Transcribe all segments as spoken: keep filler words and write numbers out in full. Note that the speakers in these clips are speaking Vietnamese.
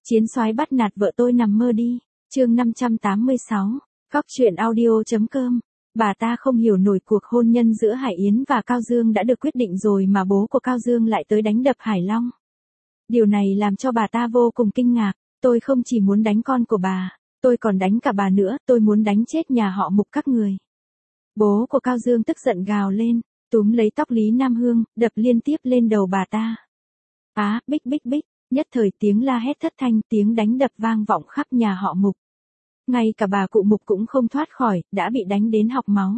Chiến soái bắt nạt vợ tôi nằm mơ đi. Chương năm trăm tám mươi sáu. Cóc truyện audio.com. Bà ta không hiểu nổi cuộc hôn nhân giữa Hải Yến và Cao Dương đã được quyết định rồi mà bố của Cao Dương lại tới đánh đập Hải Long. Điều này làm cho bà ta vô cùng kinh ngạc. Tôi không chỉ muốn đánh con của bà, tôi còn đánh cả bà nữa, tôi muốn đánh chết nhà họ Mục các người. Bố của Cao Dương tức giận gào lên, túm lấy tóc Lý Nam Hương, đập liên tiếp lên đầu bà ta. Á, bích bích bích, nhất thời tiếng la hét thất thanh, tiếng đánh đập vang vọng khắp nhà họ Mục. Ngay cả bà cụ Mục cũng không thoát khỏi, đã bị đánh đến học máu.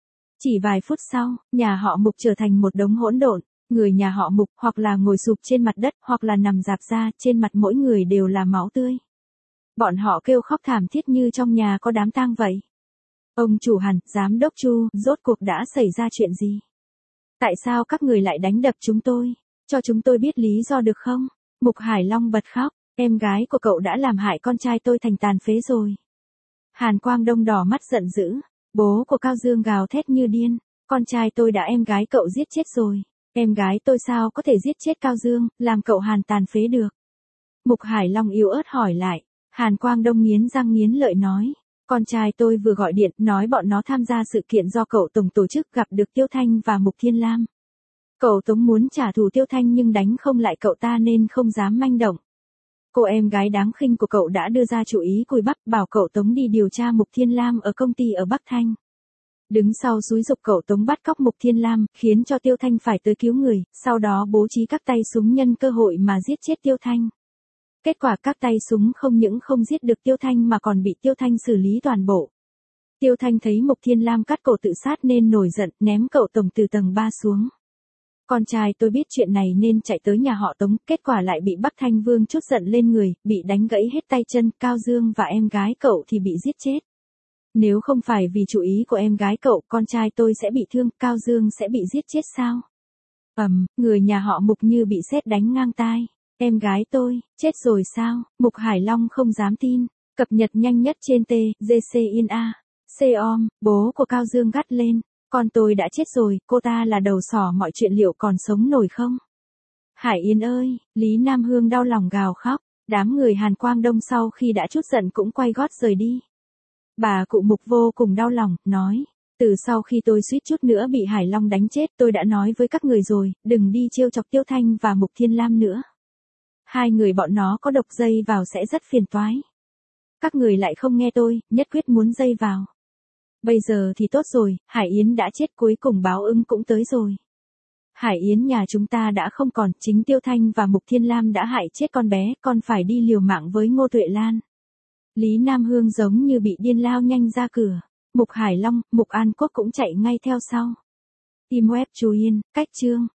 Chỉ vài phút sau, nhà họ Mục trở thành một đống hỗn độn, người nhà họ Mục hoặc là ngồi sụp trên mặt đất hoặc là nằm rạp ra, trên mặt mỗi người đều là máu tươi. Bọn họ kêu khóc thảm thiết như trong nhà có đám tang vậy. Ông chủ Hàn, giám đốc Chu, rốt cuộc đã xảy ra chuyện gì? Tại sao các người lại đánh đập chúng tôi? Cho chúng tôi biết lý do được không? Mục Hải Long bật khóc, em gái của cậu đã làm hại con trai tôi thành tàn phế rồi. Hàn Quang Đông đỏ mắt giận dữ, bố của Cao Dương gào thét như điên, con trai tôi đã em gái cậu giết chết rồi, em gái tôi sao có thể giết chết Cao Dương, làm cậu Hàn tàn phế được. Mục Hải Long yếu ớt hỏi lại, Hàn Quang Đông nghiến răng nghiến lợi nói, con trai tôi vừa gọi điện nói bọn nó tham gia sự kiện do cậu Tổng tổ chức gặp được Tiêu Thanh và Mục Thiên Lam. Cậu Tống muốn trả thù Tiêu Thanh nhưng đánh không lại cậu ta nên không dám manh động. Cô em gái đáng khinh của cậu đã đưa ra chủ ý cùi bắp bảo cậu Tống đi điều tra Mục Thiên Lam ở công ty ở Bắc Thanh. Đứng sau xúi giục cậu Tống bắt cóc Mục Thiên Lam, khiến cho Tiêu Thanh phải tới cứu người, sau đó bố trí các tay súng nhân cơ hội mà giết chết Tiêu Thanh. Kết quả các tay súng không những không giết được Tiêu Thanh mà còn bị Tiêu Thanh xử lý toàn bộ. Tiêu Thanh thấy Mục Thiên Lam cắt cổ tự sát nên nổi giận ném cậu Tổng từ tầng ba xuống. Con trai tôi biết chuyện này nên chạy tới nhà họ Tống, kết quả lại bị Bắc Thanh Vương trút giận lên người, bị đánh gãy hết tay chân, Cao Dương và em gái cậu thì bị giết chết. Nếu không phải vì chủ ý của em gái cậu, con trai tôi sẽ bị thương, Cao Dương sẽ bị giết chết sao? Ầm, um, người nhà họ Mục như bị sét đánh ngang tai. Em gái tôi, chết rồi sao? Mục Hải Long không dám tin, cập nhật nhanh nhất trên T, G C in A. Xeom, bố của Cao Dương gắt lên. Con tôi đã chết rồi, cô ta là đầu sỏ mọi chuyện liệu còn sống nổi không? Hải Yến ơi, Lý Nam Hương đau lòng gào khóc, đám người Hàn Quang Đông sau khi đã trút giận cũng quay gót rời đi. Bà cụ Mục vô cùng đau lòng, nói, từ sau khi tôi suýt chút nữa bị Hải Long đánh chết tôi đã nói với các người rồi, đừng đi trêu chọc Tiêu Thanh và Mục Thiên Lam nữa. Hai người bọn nó có độc dây vào sẽ rất phiền toái. Các người lại không nghe tôi, nhất quyết muốn dây vào. Bây giờ thì tốt rồi, Hải Yến đã chết cuối cùng báo ứng cũng tới rồi. Hải Yến nhà chúng ta đã không còn, chính Tiêu Thanh và Mục Thiên Lam đã hại chết con bé, con phải đi liều mạng với Ngô Tuệ Lan. Lý Nam Hương giống như bị điên lao nhanh ra cửa, Mục Hải Long, Mục An Quốc cũng chạy ngay theo sau. Team web Chú Yên, cách chương.